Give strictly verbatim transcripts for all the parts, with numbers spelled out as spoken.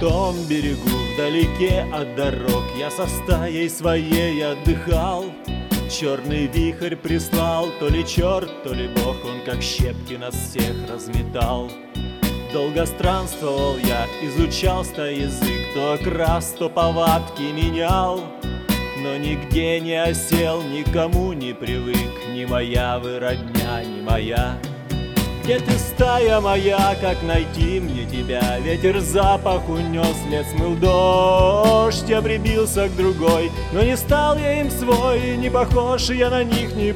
том берегу, вдалеке от дорог, я со стаей своей отдыхал. Черный вихрь прислал, то ли черт, то ли бог, он как щепки нас всех разметал. Долго странствовал я, изучал ста язык, то окрас, то повадки менял. Но нигде не осел, никому не привык, ни моя вы родня, ни моя. Где ты, стая моя, как найти мне тебя? Ветер запах унес, лет смыл дождь, я прибился к другой, но не стал я им свой, не похож я на них, не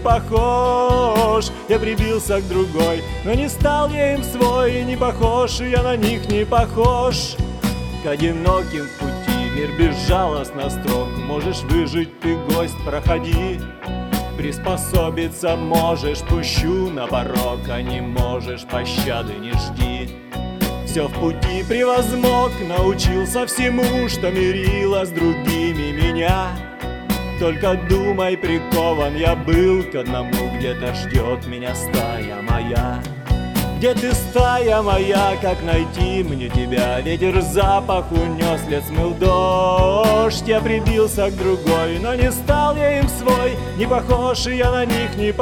похож. Я прибился к другой, но не стал я им свой, не похож я на них, не похож. К одиноким в пути мир безжалостно строг, можешь выжить ты, гость, проходи. Приспособиться можешь, пущу на порог, а не можешь, пощады не жди. Все в пути превозмог, научился всему, что мерило с другими меня. Только думай, прикован я был к одному, где-то ждет меня стая моя. Где ты, стая моя, как найти мне тебя? Ветер запах унес, лет смыл дождь, я прибился к другой, но не стал я им свой, не похож я на них, не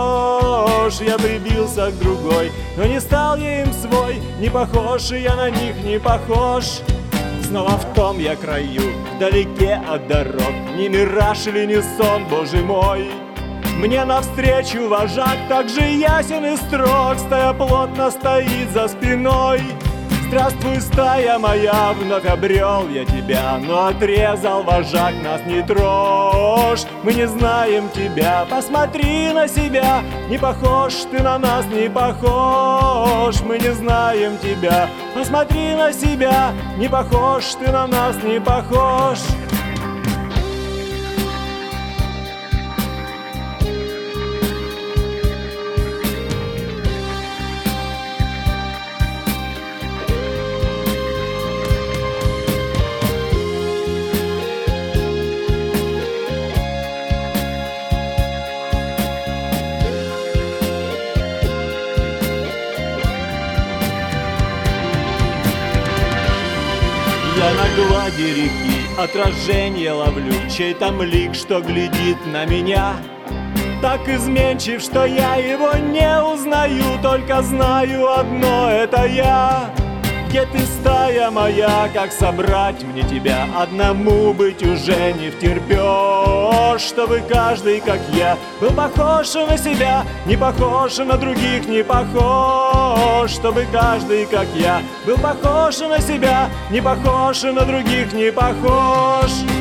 похож. Я прибился к другой, но не стал я им свой, не похож я на них, не похож. Снова в том я краю, вдалеке от дорог, не мираж или не сон, Боже мой. Мне навстречу вожак так же ясен и строг, стая плотно стоит за спиной. Здравствуй, стая моя, вновь обрел я тебя, но отрезал вожак, нас не трожь. Мы не знаем тебя, посмотри на себя, не похож ты на нас, не похож. Мы не знаем тебя, посмотри на себя, не похож ты на нас, не похож. Я на глади реки отражение ловлю, чей там лик, что глядит на меня. Так изменчив, что я его не узнаю, только знаю одно — это я. Где ты, стая моя, как собрать мне тебя? Одному быть уже не втерпешь, чтобы каждый, как я, был похож на себя, не похож на других, не похож. Чтобы каждый, как я, был похож на себя, не похож на других, не похож.